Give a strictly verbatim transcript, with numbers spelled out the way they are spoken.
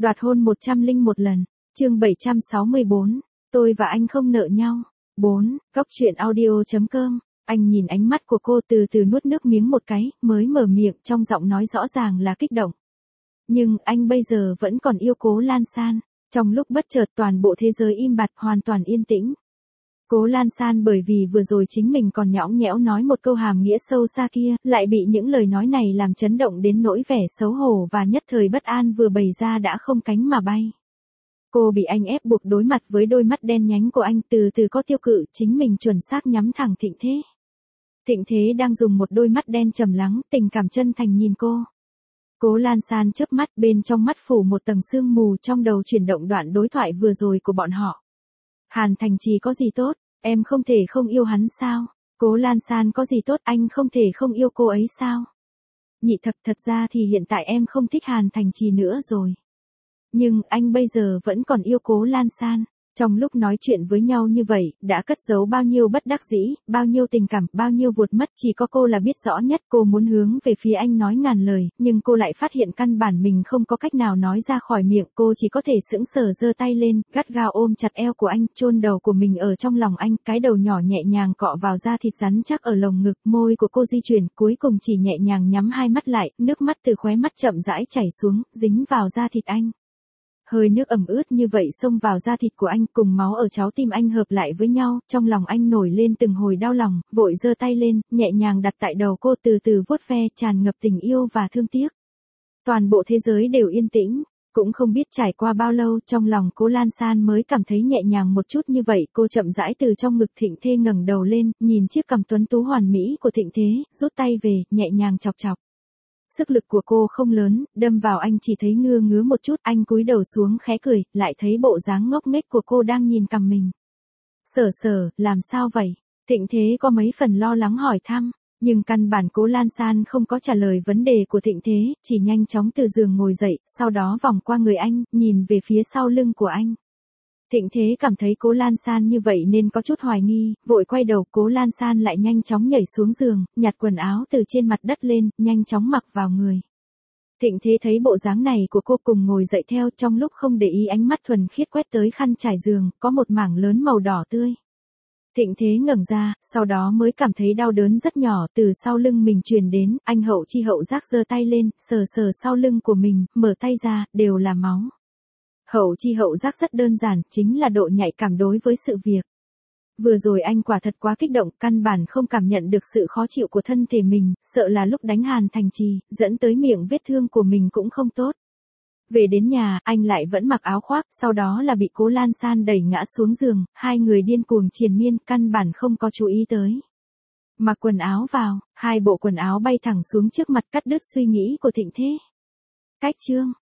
Đoạt hôn một trăm lẻ một lần. Chương bảy trăm sáu mươi bốn. Tôi và anh không nợ nhau. bốn. Góc truyện audio chấm com. Anh nhìn ánh mắt của cô từ từ nuốt nước miếng một cái, mới mở miệng trong giọng nói rõ ràng là kích động. Nhưng anh bây giờ vẫn còn yêu Cố Lan San. Trong lúc bất chợt toàn bộ thế giới im bặt, hoàn toàn yên tĩnh. Cố Lan San bởi vì vừa rồi chính mình còn nhõng nhẽo nói một câu hàm nghĩa sâu xa kia, lại bị những lời nói này làm chấn động đến nỗi vẻ xấu hổ và nhất thời bất an vừa bày ra đã không cánh mà bay. Cô bị anh ép buộc đối mặt với đôi mắt đen nhánh của anh, từ từ có tiêu cự, chính mình chuẩn xác nhắm thẳng Thịnh Thế. Thịnh Thế đang dùng một đôi mắt đen trầm lắng, tình cảm chân thành nhìn cô. Cố Lan San chớp mắt, bên trong mắt phủ một tầng sương mù, trong đầu chuyển động đoạn đối thoại vừa rồi của bọn họ. Hàn Thành Trì có gì tốt, em không thể không yêu hắn sao? Cố Lan San có gì tốt, anh không thể không yêu cô ấy sao? Nhị thập, thật ra thì hiện tại em không thích Hàn Thành Trì nữa rồi. Nhưng anh bây giờ vẫn còn yêu Cố Lan San. Trong lúc nói chuyện với nhau như vậy, đã cất giấu bao nhiêu bất đắc dĩ, bao nhiêu tình cảm, bao nhiêu vụt mất, chỉ có cô là biết rõ nhất. Cô muốn hướng về phía anh nói ngàn lời, nhưng cô lại phát hiện căn bản mình không có cách nào nói ra khỏi miệng. Cô chỉ có thể sững sờ giơ tay lên, gắt gao ôm chặt eo của anh, chôn đầu của mình ở trong lòng anh, cái đầu nhỏ nhẹ nhàng cọ vào da thịt rắn chắc ở lồng ngực. Môi của cô di chuyển, cuối cùng chỉ nhẹ nhàng nhắm hai mắt lại, nước mắt từ khóe mắt chậm rãi chảy xuống, dính vào da thịt anh. Hơi nước ẩm ướt như vậy xông vào da thịt của anh, cùng máu ở trái tim anh hợp lại với nhau, trong lòng anh nổi lên từng hồi đau lòng, vội giơ tay lên, nhẹ nhàng đặt tại đầu cô, từ từ vuốt ve, tràn ngập tình yêu và thương tiếc. Toàn bộ thế giới đều yên tĩnh, cũng không biết trải qua bao lâu, trong lòng Cố Lan San mới cảm thấy nhẹ nhàng một chút như vậy. Cô chậm rãi từ trong ngực Thịnh Thế ngẩng đầu lên, nhìn chiếc cằm tuấn tú hoàn mỹ của Thịnh Thế, rút tay về, nhẹ nhàng chọc chọc. Sức lực của cô không lớn, đâm vào anh chỉ thấy ngưa ngứa một chút, anh cúi đầu xuống khẽ cười, lại thấy bộ dáng ngốc nghếch của cô đang nhìn cằm mình. Sở sở, làm sao vậy? Thịnh Thế có mấy phần lo lắng hỏi thăm, nhưng căn bản Cố Lan San không có trả lời vấn đề của Thịnh Thế, chỉ nhanh chóng từ giường ngồi dậy, sau đó vòng qua người anh, nhìn về phía sau lưng của anh. Thịnh Thế cảm thấy Cố Lan San như vậy nên có chút hoài nghi, vội quay đầu. Cố Lan San lại nhanh chóng nhảy xuống giường, nhặt quần áo từ trên mặt đất lên, nhanh chóng mặc vào người. Thịnh Thế thấy bộ dáng này của cô cùng ngồi dậy theo, trong lúc không để ý ánh mắt thuần khiết quét tới khăn trải giường, có một mảng lớn màu đỏ tươi. Thịnh Thế ngẩng ra, sau đó mới cảm thấy đau đớn rất nhỏ từ sau lưng mình truyền đến, anh hậu chi hậu giác giơ tay lên, sờ sờ sau lưng của mình, mở tay ra, đều là máu. Hậu chi hậu giác rất đơn giản, chính là độ nhạy cảm đối với sự việc. Vừa rồi anh quả thật quá kích động, căn bản không cảm nhận được sự khó chịu của thân thể mình, sợ là lúc đánh Hàn Thành Trì, dẫn tới miệng vết thương của mình cũng không tốt. Về đến nhà, anh lại vẫn mặc áo khoác, sau đó là bị Cố Lan San đẩy ngã xuống giường, hai người điên cuồng triền miên, căn bản không có chú ý tới. Mặc quần áo vào, hai bộ quần áo bay thẳng xuống trước mặt, cắt đứt suy nghĩ của Thịnh Thế. Cách chương.